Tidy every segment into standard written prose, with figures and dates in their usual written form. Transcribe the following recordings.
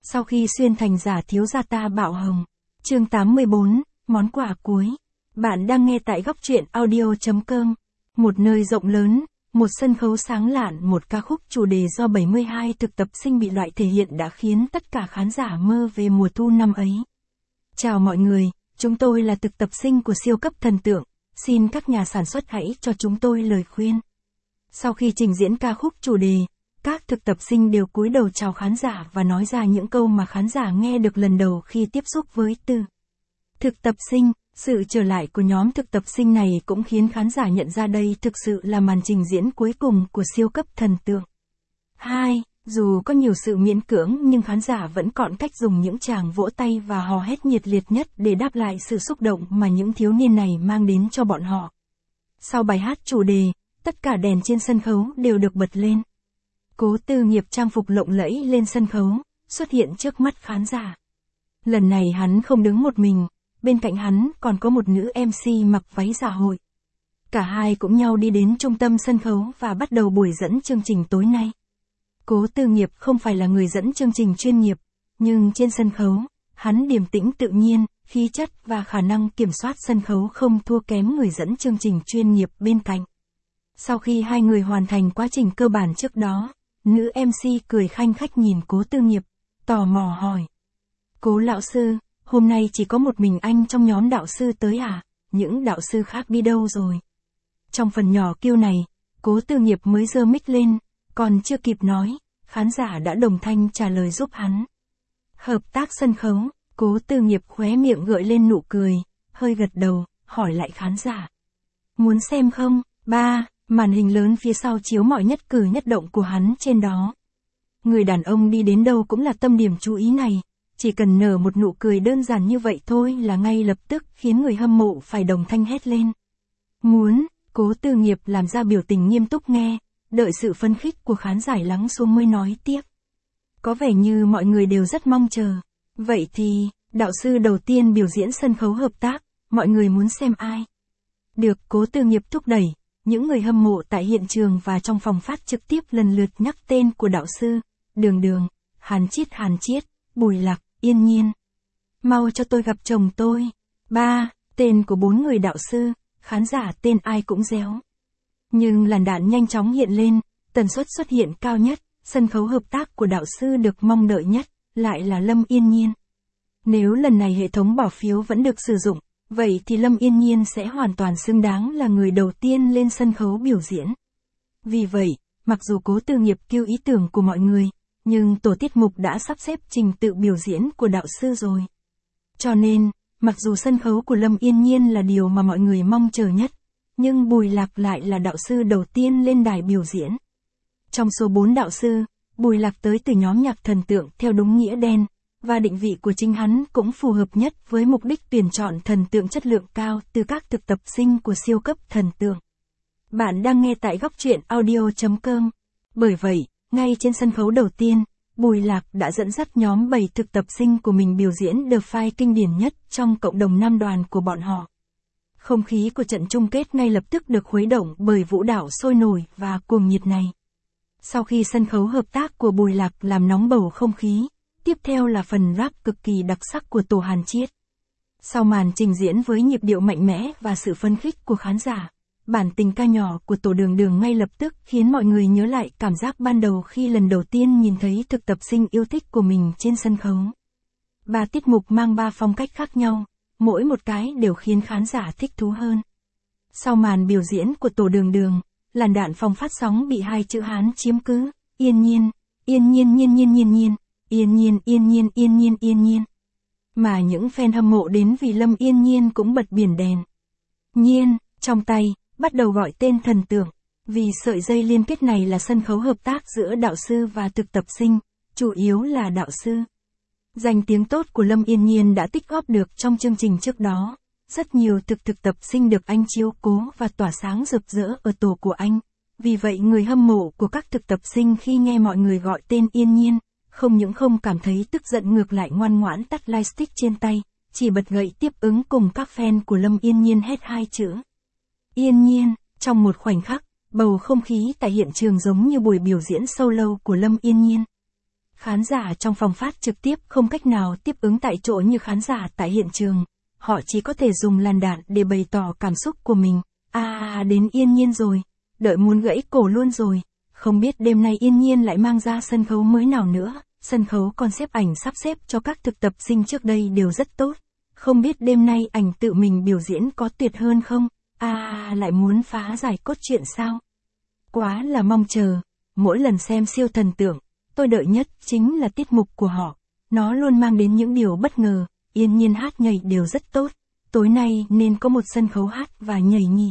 Sau khi xuyên thành giả thiếu gia ta bạo hồng. Chương 84, món quà cuối. Bạn đang nghe tại góc truyện audio.com. Một nơi rộng lớn, một sân khấu sáng lạn, một ca khúc chủ đề do 72 thực tập sinh bị loại thể hiện đã khiến tất cả khán giả mơ về mùa thu năm ấy. Chào mọi người, chúng tôi là thực tập sinh của siêu cấp thần tượng. Xin các nhà sản xuất hãy cho chúng tôi lời khuyên. Sau khi trình diễn ca khúc chủ đề, các thực tập sinh đều cúi đầu chào khán giả và nói ra những câu mà khán giả nghe được lần đầu khi tiếp xúc với từ thực tập sinh. Sự trở lại của nhóm thực tập sinh này cũng khiến khán giả nhận ra đây thực sự là màn trình diễn cuối cùng của siêu cấp thần tượng. 2. Dù có nhiều sự miễn cưỡng nhưng khán giả vẫn chọn cách dùng những tràng vỗ tay và hò hét nhiệt liệt nhất để đáp lại sự xúc động mà những thiếu niên này mang đến cho bọn họ. Sau bài hát chủ đề, tất cả đèn trên sân khấu đều được bật lên. Cố Tư Nghiệp trang phục lộng lẫy lên sân khấu, xuất hiện trước mắt khán giả. Lần này hắn không đứng một mình, bên cạnh hắn còn có một nữ MC mặc váy dạ hội. Cả hai cũng nhau đi đến trung tâm sân khấu và bắt đầu buổi dẫn chương trình tối nay. Cố Tư Nghiệp không phải là người dẫn chương trình chuyên nghiệp, nhưng trên sân khấu, hắn điềm tĩnh tự nhiên, khí chất và khả năng kiểm soát sân khấu không thua kém người dẫn chương trình chuyên nghiệp bên cạnh. Sau khi hai người hoàn thành quá trình cơ bản trước đó, nữ MC cười khanh khách nhìn Cố Tư Nghiệp, tò mò hỏi. Cố lão sư, hôm nay chỉ có một mình anh trong nhóm đạo sư tới à? Những đạo sư khác đi đâu rồi? Trong phần nhỏ kêu này, Cố Tư Nghiệp mới giơ mic lên, còn chưa kịp nói, khán giả đã đồng thanh trả lời giúp hắn. Hợp tác sân khấu, Cố Tư Nghiệp khóe miệng gợi lên nụ cười, hơi gật đầu, hỏi lại khán giả. Muốn xem không? 3. Màn hình lớn phía sau chiếu mọi nhất cử nhất động của hắn trên đó. Người đàn ông đi đến đâu cũng là tâm điểm chú ý này, chỉ cần nở một nụ cười đơn giản như vậy thôi là ngay lập tức khiến người hâm mộ phải đồng thanh hét lên. Muốn, Cố Tư Nghiệp làm ra biểu tình nghiêm túc nghe, đợi sự phấn khích của khán giả lắng xuống mới nói tiếp. Có vẻ như mọi người đều rất mong chờ. Vậy thì, đạo sư đầu tiên biểu diễn sân khấu hợp tác, mọi người muốn xem ai? Được Cố Tư Nghiệp thúc đẩy, những người hâm mộ tại hiện trường và trong phòng phát trực tiếp lần lượt nhắc tên của đạo sư, Đường Đường, Hàn Chiết, Bùi Lạc, Yên Nhiên. Mau cho tôi gặp chồng tôi. 3. Tên của 4 người đạo sư, khán giả tên ai cũng réo. Nhưng làn đạn nhanh chóng hiện lên, tần suất xuất hiện cao nhất, sân khấu hợp tác của đạo sư được mong đợi nhất, lại là Lâm Yên Nhiên. Nếu lần này hệ thống bỏ phiếu vẫn được sử dụng, vậy thì Lâm Yên Nhiên sẽ hoàn toàn xứng đáng là người đầu tiên lên sân khấu biểu diễn. Vì vậy, mặc dù Cố Tư Nghiệp kêu ý tưởng của mọi người, nhưng tổ tiết mục đã sắp xếp trình tự biểu diễn của đạo sư rồi. Cho nên, mặc dù sân khấu của Lâm Yên Nhiên là điều mà mọi người mong chờ nhất, nhưng Bùi Lạc lại là đạo sư đầu tiên lên đài biểu diễn. Trong số 4 đạo sư, Bùi Lạc tới từ nhóm nhạc thần tượng theo đúng nghĩa đen, và định vị của chính hắn cũng phù hợp nhất với mục đích tuyển chọn thần tượng chất lượng cao từ các thực tập sinh của siêu cấp thần tượng. Bạn đang nghe tại góc truyện audio.com. Bởi vậy, ngay trên sân khấu đầu tiên, Bùi Lạc đã dẫn dắt nhóm 7 thực tập sinh của mình biểu diễn The Five kinh điển nhất trong cộng đồng nam đoàn của bọn họ. Không khí của trận chung kết ngay lập tức được khuấy động bởi vũ đạo sôi nổi và cuồng nhiệt này. Sau khi sân khấu hợp tác của Bùi Lạc làm nóng bầu không khí, tiếp theo là phần rap cực kỳ đặc sắc của tổ Hàn Chiết. Sau màn trình diễn với nhịp điệu mạnh mẽ và sự phấn khích của khán giả, bản tình ca nhỏ của tổ Đường Đường ngay lập tức khiến mọi người nhớ lại cảm giác ban đầu khi lần đầu tiên nhìn thấy thực tập sinh yêu thích của mình trên sân khấu. 3 tiết mục mang 3 phong cách khác nhau, mỗi một cái đều khiến khán giả thích thú hơn. Sau màn biểu diễn của tổ Đường Đường, làn đạn phòng phát sóng bị 2 chữ Hán chiếm cứ, Yên Nhiên, Yên Nhiên Nhiên Nhiên Nhiên Nhiên, Yên Nhiên Yên Nhiên Yên Nhiên Yên Nhiên. Mà những fan hâm mộ đến vì Lâm Yên Nhiên cũng bật biển đèn. Nhiên, trong tay, bắt đầu gọi tên thần tượng, vì sợi dây liên kết này là sân khấu hợp tác giữa đạo sư và thực tập sinh, chủ yếu là đạo sư. Danh tiếng tốt của Lâm Yên Nhiên đã tích góp được trong chương trình trước đó, rất nhiều thực tập sinh được anh chiếu cố và tỏa sáng rực rỡ ở tổ của anh. Vì vậy người hâm mộ của các thực tập sinh khi nghe mọi người gọi tên Yên Nhiên, không những không cảm thấy tức giận ngược lại ngoan ngoãn tắt lightstick trên tay, chỉ bật gậy tiếp ứng cùng các fan của Lâm Yên Nhiên hét 2 chữ. Yên Nhiên, trong một khoảnh khắc, bầu không khí tại hiện trường giống như buổi biểu diễn solo của Lâm Yên Nhiên. Khán giả trong phòng phát trực tiếp không cách nào tiếp ứng tại chỗ như khán giả tại hiện trường. Họ chỉ có thể dùng làn đạn để bày tỏ cảm xúc của mình. Đến Yên Nhiên rồi. Đợi muốn gãy cổ luôn rồi. Không biết đêm nay Yên Nhiên lại mang ra sân khấu mới nào nữa. Sân khấu con xếp ảnh sắp xếp cho các thực tập sinh trước đây đều rất tốt. Không biết đêm nay ảnh tự mình biểu diễn có tuyệt hơn không? Lại muốn phá giải cốt truyện sao? Quá là mong chờ. Mỗi lần xem siêu thần tượng, tôi đợi nhất chính là tiết mục của họ. Nó luôn mang đến những điều bất ngờ. Yên Nhiên hát nhảy đều rất tốt. Tối nay nên có một sân khấu hát và nhảy nhỉ.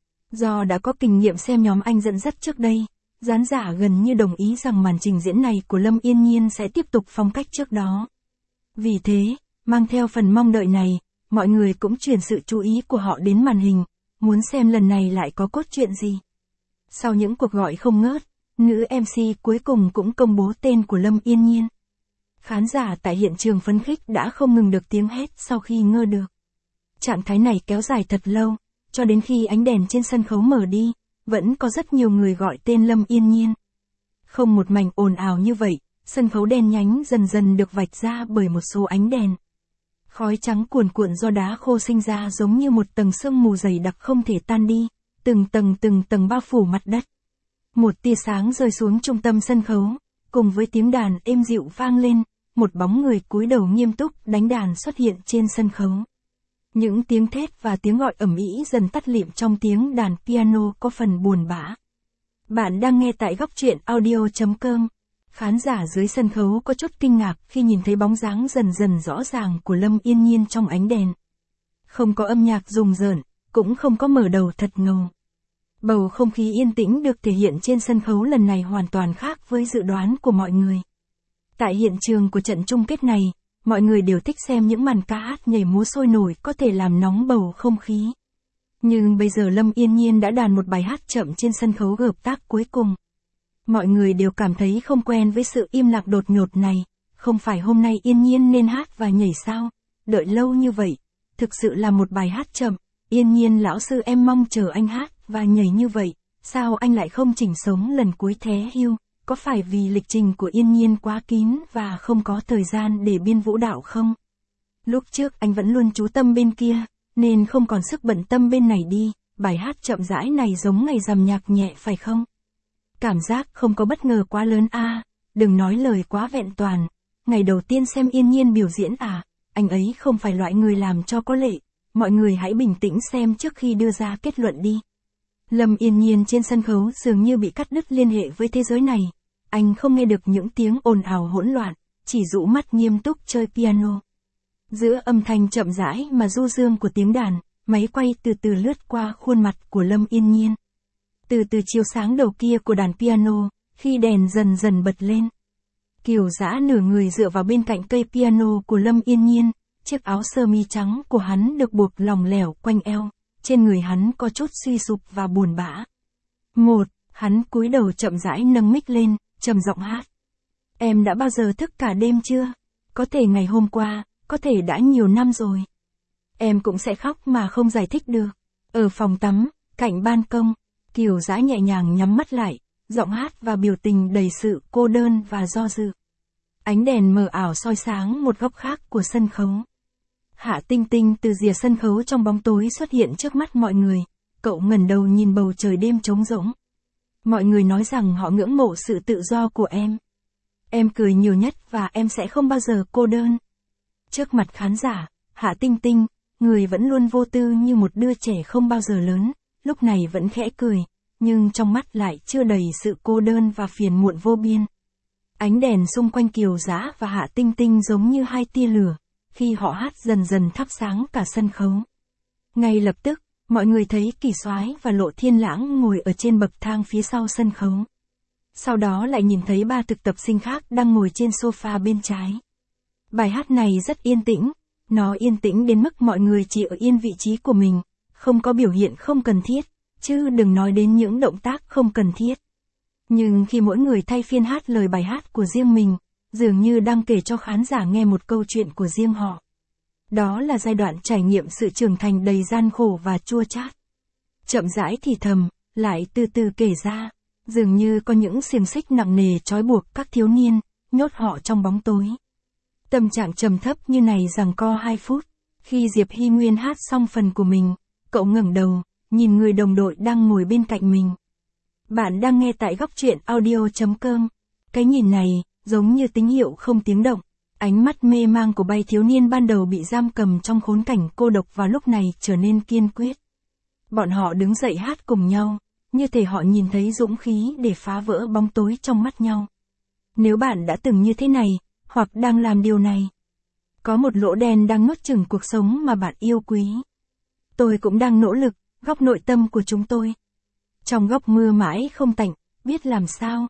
Do đã có kinh nghiệm xem nhóm anh dẫn dắt trước đây, khán giả gần như đồng ý rằng màn trình diễn này của Lâm Yên Nhiên sẽ tiếp tục phong cách trước đó. Vì thế, mang theo phần mong đợi này, mọi người cũng chuyển sự chú ý của họ đến màn hình, muốn xem lần này lại có cốt truyện gì. Sau những cuộc gọi không ngớt, nữ MC cuối cùng cũng công bố tên của Lâm Yên Nhiên. Khán giả tại hiện trường phấn khích đã không ngừng được tiếng hét sau khi ngơ được. Trạng thái này kéo dài thật lâu, cho đến khi ánh đèn trên sân khấu mở đi, vẫn có rất nhiều người gọi tên Lâm Yên Nhiên. Không một mảnh ồn ào như vậy, sân khấu đen nhánh dần dần được vạch ra bởi một số ánh đèn. Khói trắng cuồn cuộn do đá khô sinh ra giống như một tầng sương mù dày đặc không thể tan đi, từng tầng bao phủ mặt đất. Một tia sáng rơi xuống trung tâm sân khấu, cùng với tiếng đàn êm dịu vang lên, một bóng người cúi đầu nghiêm túc đánh đàn xuất hiện trên sân khấu. Những tiếng thét và tiếng gọi ầm ĩ dần tắt lịm trong tiếng đàn piano có phần buồn bã. Bạn đang nghe tại góc truyện audio.com. Khán giả dưới sân khấu có chút kinh ngạc khi nhìn thấy bóng dáng dần dần rõ ràng của Lâm Yên Nhiên trong ánh đèn. Không có âm nhạc rùng rợn, cũng không có mở đầu thật ngầu. Bầu không khí yên tĩnh được thể hiện trên sân khấu lần này hoàn toàn khác với dự đoán của mọi người. Tại hiện trường của trận chung kết này, mọi người đều thích xem những màn ca hát nhảy múa sôi nổi có thể làm nóng bầu không khí. Nhưng bây giờ Lâm Yên Nhiên đã đàn một bài hát chậm trên sân khấu hợp tác cuối cùng. Mọi người đều cảm thấy không quen với sự im lặng đột ngột này. Không phải hôm nay Yên Nhiên nên hát và nhảy sao? Đợi lâu như vậy, thực sự là một bài hát chậm. Yên Nhiên lão sư em mong chờ anh hát và nhảy như vậy, sao anh lại không chỉnh sống lần cuối thế hưu? Có phải vì lịch trình của Yên Nhiên quá kín và không có thời gian để biên vũ đạo không? Lúc trước anh vẫn luôn chú tâm bên kia, nên không còn sức bận tâm bên này đi, bài hát chậm rãi này giống ngày rằm nhạc nhẹ phải không? Cảm giác không có bất ngờ quá lớn đừng nói lời quá vẹn toàn. Ngày đầu tiên xem Yên Nhiên biểu diễn anh ấy không phải loại người làm cho có lệ, mọi người hãy bình tĩnh xem trước khi đưa ra kết luận đi. Lâm Yên Nhiên trên sân khấu dường như bị cắt đứt liên hệ với thế giới này. Anh không nghe được những tiếng ồn ào hỗn loạn, chỉ dụ mắt nghiêm túc chơi piano. Giữa âm thanh chậm rãi mà du dương của tiếng đàn, máy quay từ từ lướt qua khuôn mặt của Lâm Yên Nhiên. Từ từ chiếu sáng đầu kia của đàn piano, khi đèn dần dần bật lên. Kiều Dã nửa người dựa vào bên cạnh cây piano của Lâm Yên Nhiên, chiếc áo sơ mi trắng của hắn được buộc lỏng lẻo quanh eo, trên người hắn có chút suy sụp và buồn bã. Hắn cúi đầu chậm rãi nâng mic lên, trầm giọng hát. Em đã bao giờ thức cả đêm chưa? Có thể ngày hôm qua, có thể đã nhiều năm rồi. Em cũng sẽ khóc mà không giải thích được. Ở phòng tắm, cạnh ban công, Kiều Dã nhẹ nhàng nhắm mắt lại, giọng hát và biểu tình đầy sự cô đơn và do dự. Ánh đèn mờ ảo soi sáng một góc khác của sân khấu. Hạ Tinh Tinh từ rìa sân khấu trong bóng tối xuất hiện trước mắt mọi người. Cậu ngẩng đầu nhìn bầu trời đêm trống rỗng. Mọi người nói rằng họ ngưỡng mộ sự tự do của em. Em cười nhiều nhất và em sẽ không bao giờ cô đơn. Trước mặt khán giả, Hạ Tinh Tinh, người vẫn luôn vô tư như một đứa trẻ không bao giờ lớn, lúc này vẫn khẽ cười, nhưng trong mắt lại chưa đầy sự cô đơn và phiền muộn vô biên. Ánh đèn xung quanh Kiều Dã và Hạ Tinh Tinh giống như hai tia lửa, khi họ hát dần dần thắp sáng cả sân khấu. Ngay lập tức, mọi người thấy Kỳ Soái và Lộ Thiên Lãng ngồi ở trên bậc thang phía sau sân khấu. Sau đó lại nhìn thấy ba thực tập sinh khác đang ngồi trên sofa bên trái. Bài hát này rất yên tĩnh, nó yên tĩnh đến mức mọi người chỉ ở yên vị trí của mình, không có biểu hiện không cần thiết, chứ đừng nói đến những động tác không cần thiết. Nhưng khi mỗi người thay phiên hát lời bài hát của riêng mình, dường như đang kể cho khán giả nghe một câu chuyện của riêng họ. Đó là giai đoạn trải nghiệm sự trưởng thành đầy gian khổ và chua chát. Chậm rãi thì thầm, lại từ từ kể ra, dường như có những xiềng xích nặng nề trói buộc các thiếu niên, nhốt họ trong bóng tối. Tâm trạng trầm thấp như này giằng co 2 phút. Khi Diệp Hy Nguyên hát xong phần của mình, cậu ngẩng đầu, nhìn người đồng đội đang ngồi bên cạnh mình. Bạn đang nghe tại góc truyện audio.com. Cái nhìn này, giống như tín hiệu không tiếng động. Ánh mắt mê mang của bay thiếu niên ban đầu bị giam cầm trong khốn cảnh cô độc vào lúc này trở nên kiên quyết. Bọn họ đứng dậy hát cùng nhau, như thể họ nhìn thấy dũng khí để phá vỡ bóng tối trong mắt nhau. Nếu bạn đã từng như thế này, hoặc đang làm điều này, có một lỗ đen đang nuốt chửng cuộc sống mà bạn yêu quý. Tôi cũng đang nỗ lực, góc nội tâm của chúng tôi. Trong góc mưa mãi không tạnh, biết làm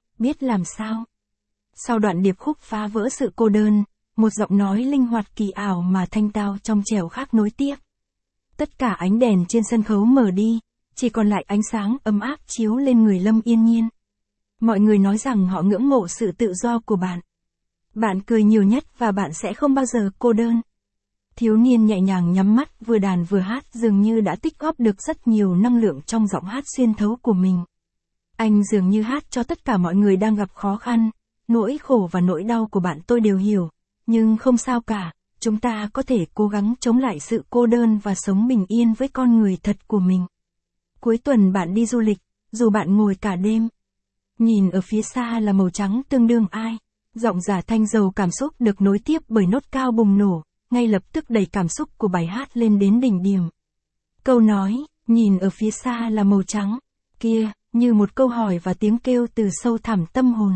sao. Sau đoạn điệp khúc phá vỡ sự cô đơn, một giọng nói linh hoạt kỳ ảo mà thanh tao trong trẻo khác nối tiếp. Tất cả ánh đèn trên sân khấu mở đi, chỉ còn lại ánh sáng ấm áp chiếu lên người Lâm Yên Nhiên. Mọi người nói rằng họ ngưỡng mộ sự tự do của bạn. Bạn cười nhiều nhất và bạn sẽ không bao giờ cô đơn. Thiếu niên nhẹ nhàng nhắm mắt vừa đàn vừa hát dường như đã tích góp được rất nhiều năng lượng trong giọng hát xuyên thấu của mình. Anh dường như hát cho tất cả mọi người đang gặp khó khăn, nỗi khổ và nỗi đau của bạn tôi đều hiểu, nhưng không sao cả, chúng ta có thể cố gắng chống lại sự cô đơn và sống bình yên với con người thật của mình. Cuối tuần bạn đi du lịch, dù bạn ngồi cả đêm. Nhìn ở phía xa là màu trắng tương đương ai. Giọng giả thanh giàu cảm xúc được nối tiếp bởi nốt cao bùng nổ, ngay lập tức đẩy cảm xúc của bài hát lên đến đỉnh điểm. Câu nói, nhìn ở phía xa là màu trắng, kia, như một câu hỏi và tiếng kêu từ sâu thẳm tâm hồn.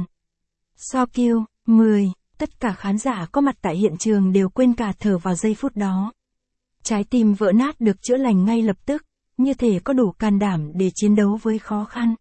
So kêu, 10, tất cả khán giả có mặt tại hiện trường đều quên cả thở vào giây phút đó. Trái tim vỡ nát được chữa lành ngay lập tức, như thể có đủ can đảm để chiến đấu với khó khăn.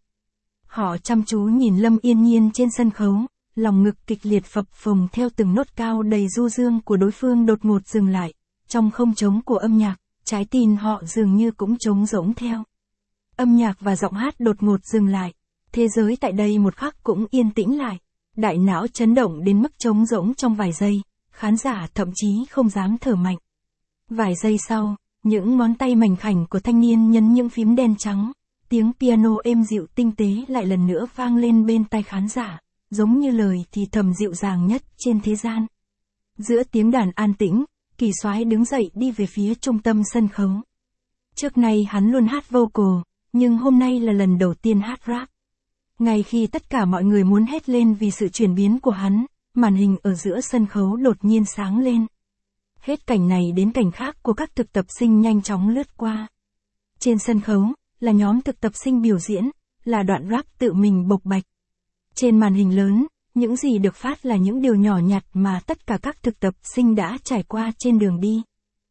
Họ chăm chú nhìn Lâm Yên Nhiên trên sân khấu. Lòng ngực kịch liệt phập phồng theo từng nốt cao đầy du dương của đối phương đột ngột dừng lại. Trong không trống của âm nhạc, trái tim họ dường như cũng trống rỗng theo. Âm nhạc và giọng hát đột ngột dừng lại. Thế giới tại đây một khắc cũng yên tĩnh lại. Đại não chấn động đến mức trống rỗng trong vài giây, khán giả thậm chí không dám thở mạnh. Vài giây sau, những ngón tay mảnh khảnh của thanh niên nhấn những phím đen trắng. Tiếng piano êm dịu tinh tế lại lần nữa vang lên bên tai khán giả. Giống như lời thì thầm dịu dàng nhất trên thế gian. Giữa tiếng đàn an tĩnh, Kỳ Soái đứng dậy đi về phía trung tâm sân khấu. Trước nay hắn luôn hát vocal, nhưng hôm nay là lần đầu tiên hát rap. Ngay khi tất cả mọi người muốn hét lên vì sự chuyển biến của hắn, màn hình ở giữa sân khấu đột nhiên sáng lên. Hết cảnh này đến cảnh khác của các thực tập sinh nhanh chóng lướt qua. Trên sân khấu, là nhóm thực tập sinh biểu diễn, là đoạn rap tự mình bộc bạch. Trên màn hình lớn, những gì được phát là những điều nhỏ nhặt mà tất cả các thực tập sinh đã trải qua trên đường đi.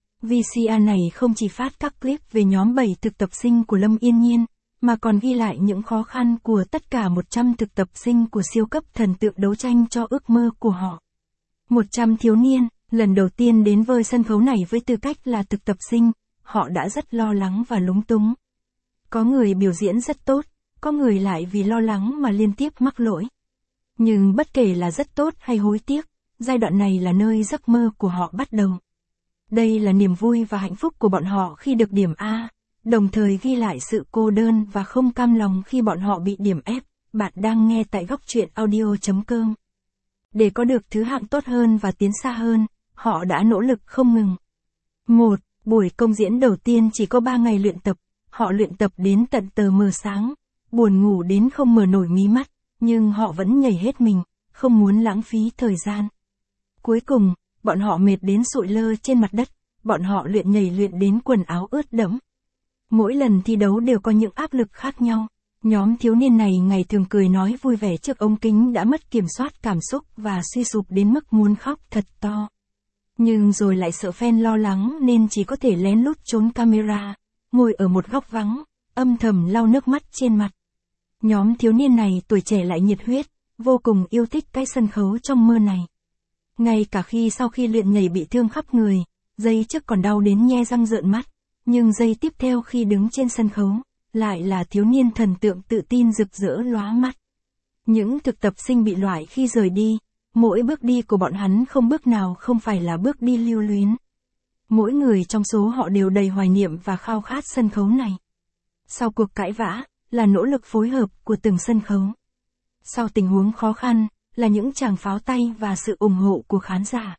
VCR này không chỉ phát các clip về nhóm 7 thực tập sinh của Lâm Yên Nhiên, mà còn ghi lại những khó khăn của tất cả 100 thực tập sinh của siêu cấp thần tượng đấu tranh cho ước mơ của họ. 100 thiếu niên, lần đầu tiên đến với sân khấu này với tư cách là thực tập sinh, họ đã rất lo lắng và lúng túng. Có người biểu diễn rất tốt. Có người lại vì lo lắng mà liên tiếp mắc lỗi. Nhưng bất kể là rất tốt hay hối tiếc, giai đoạn này là nơi giấc mơ của họ bắt đầu. Đây là niềm vui và hạnh phúc của bọn họ khi được điểm A, đồng thời ghi lại sự cô đơn và không cam lòng khi bọn họ bị điểm F. Bạn đang nghe tại góc truyện audio.com. Để có được thứ hạng tốt hơn và tiến xa hơn, họ đã nỗ lực không ngừng. 1. Buổi công diễn đầu tiên chỉ có 3 ngày luyện tập, họ luyện tập đến tận tờ mờ sáng. Buồn ngủ đến không mở nổi mí mắt, nhưng họ vẫn nhảy hết mình, không muốn lãng phí thời gian. Cuối cùng, bọn họ mệt đến sụi lơ trên mặt đất, bọn họ luyện đến quần áo ướt đẫm. Mỗi lần thi đấu đều có những áp lực khác nhau. Nhóm thiếu niên này ngày thường cười nói vui vẻ trước ống kính đã mất kiểm soát cảm xúc và suy sụp đến mức muốn khóc thật to. Nhưng rồi lại sợ fan lo lắng nên chỉ có thể lén lút trốn camera, ngồi ở một góc vắng, âm thầm lau nước mắt trên mặt. Nhóm thiếu niên này tuổi trẻ lại nhiệt huyết, vô cùng yêu thích cái sân khấu trong mơ này. Ngay cả khi sau khi luyện nhảy bị thương khắp người, giây trước còn đau đến nhe răng rợn mắt, nhưng giây tiếp theo khi đứng trên sân khấu, lại là thiếu niên thần tượng tự tin rực rỡ lóa mắt. Những thực tập sinh bị loại khi rời đi, mỗi bước đi của bọn hắn không bước nào không phải là bước đi lưu luyến. Mỗi người trong số họ đều đầy hoài niệm và khao khát sân khấu này. Sau cuộc cãi vã, là nỗ lực phối hợp của từng sân khấu. Sau tình huống khó khăn, là những tràng pháo tay và sự ủng hộ của khán giả.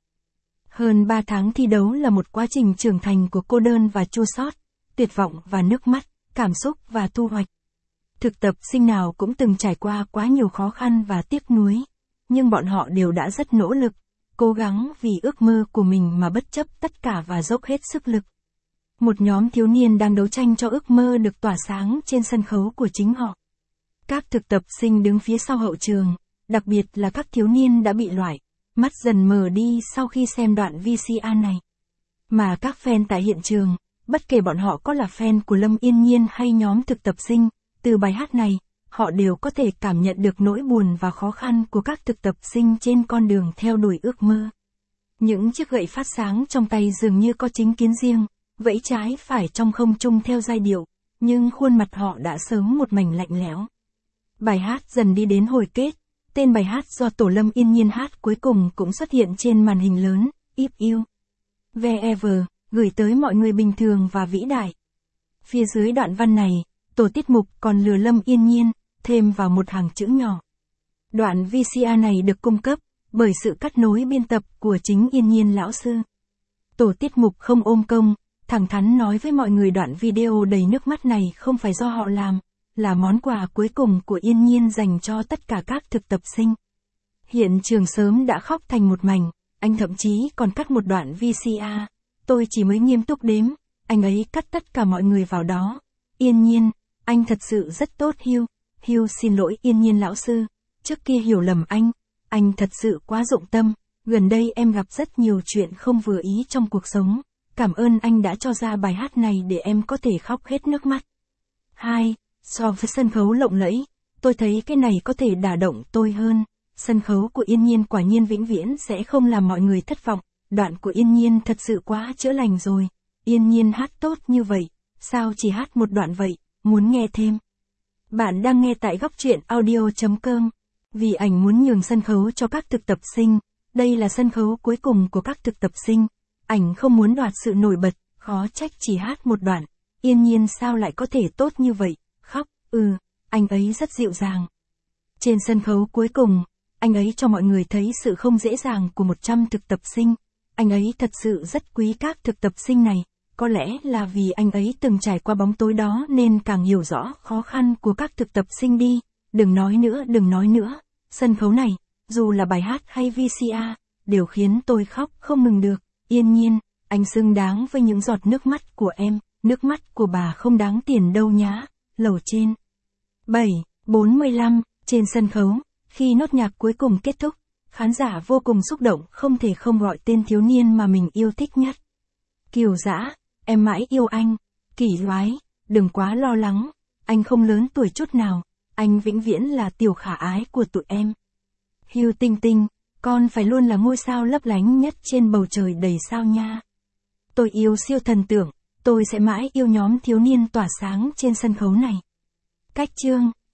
Hơn 3 tháng thi đấu là một quá trình trưởng thành của cô đơn và chua xót, tuyệt vọng và nước mắt, cảm xúc và thu hoạch. Thực tập sinh nào cũng từng trải qua quá nhiều khó khăn và tiếc nuối, nhưng bọn họ đều đã rất nỗ lực, cố gắng vì ước mơ của mình mà bất chấp tất cả và dốc hết sức lực. Một nhóm thiếu niên đang đấu tranh cho ước mơ được tỏa sáng trên sân khấu của chính họ. Các thực tập sinh đứng phía sau hậu trường, đặc biệt là các thiếu niên đã bị loại, mắt dần mờ đi sau khi xem đoạn VCR này. Mà các fan tại hiện trường, bất kể bọn họ có là fan của Lâm Yên Nhiên hay nhóm thực tập sinh, từ bài hát này, họ đều có thể cảm nhận được nỗi buồn và khó khăn của các thực tập sinh trên con đường theo đuổi ước mơ. Những chiếc gậy phát sáng trong tay dường như có chính kiến riêng, vẫy trái phải trong không trung theo giai điệu, nhưng khuôn mặt họ đã sớm một mảnh lạnh lẽo. Bài hát dần đi đến hồi kết, tên bài hát do tổ Lâm Yên Nhiên hát cuối cùng cũng xuất hiện trên màn hình lớn, If You Wherever, gửi tới mọi người bình thường và vĩ đại. Phía dưới đoạn văn này, tổ tiết mục còn lừa Lâm Yên Nhiên, thêm vào một hàng chữ nhỏ. Đoạn VCR này được cung cấp bởi sự cắt nối biên tập của chính Yên Nhiên lão sư. Tổ tiết mục không ôm công, thẳng thắn nói với mọi người đoạn video đầy nước mắt này không phải do họ làm, là món quà cuối cùng của Yên Nhiên dành cho tất cả các thực tập sinh. Hiện trường sớm đã khóc thành một mảnh, anh thậm chí còn cắt một đoạn VCR, tôi chỉ mới nghiêm túc đếm, anh ấy cắt tất cả mọi người vào đó. Yên Nhiên, anh thật sự rất tốt Hugh xin lỗi Yên Nhiên lão sư, trước kia hiểu lầm anh thật sự quá dụng tâm, gần đây em gặp rất nhiều chuyện không vừa ý trong cuộc sống, cảm ơn anh đã cho ra bài hát này để em có thể khóc hết nước mắt. 2. So với sân khấu lộng lẫy, tôi thấy cái này có thể đả động tôi hơn. Sân khấu của Yên Nhiên quả nhiên vĩnh viễn sẽ không làm mọi người thất vọng, đoạn của Yên Nhiên thật sự quá chữa lành rồi. Yên Nhiên hát tốt như vậy, sao chỉ hát một đoạn vậy, muốn nghe thêm. Bạn đang nghe tại góc truyện audio.com. Vì ảnh muốn nhường sân khấu cho các thực tập sinh, đây là sân khấu cuối cùng của các thực tập sinh. Ảnh không muốn đoạt sự nổi bật, khó trách chỉ hát một đoạn. Yên Nhiên sao lại có thể tốt như vậy, khóc, anh ấy rất dịu dàng. Trên sân khấu cuối cùng, anh ấy cho mọi người thấy sự không dễ dàng của 100 thực tập sinh. Anh ấy thật sự rất quý các thực tập sinh này, có lẽ là vì anh ấy từng trải qua bóng tối đó nên càng hiểu rõ khó khăn của các thực tập sinh đi. Đừng nói nữa, sân khấu này, dù là bài hát hay VCR, đều khiến tôi khóc không ngừng được. Yên Nhiên, anh xứng đáng với những giọt nước mắt của em, nước mắt của bà không đáng tiền đâu nhá. Lầu trên 7:45, trên sân khấu, khi nốt nhạc cuối cùng kết thúc, khán giả vô cùng xúc động không thể không gọi tên thiếu niên mà mình yêu thích nhất. Kiều Dã, em mãi yêu anh. Kỷ Loái, đừng quá lo lắng, anh không lớn tuổi chút nào, anh vĩnh viễn là tiểu khả ái của tụi em. Hugh Tinh Tinh, con phải luôn là ngôi sao lấp lánh nhất trên bầu trời đầy sao nha. Tôi yêu siêu thần tượng, tôi sẽ mãi yêu nhóm thiếu niên tỏa sáng trên sân khấu này. Cách chương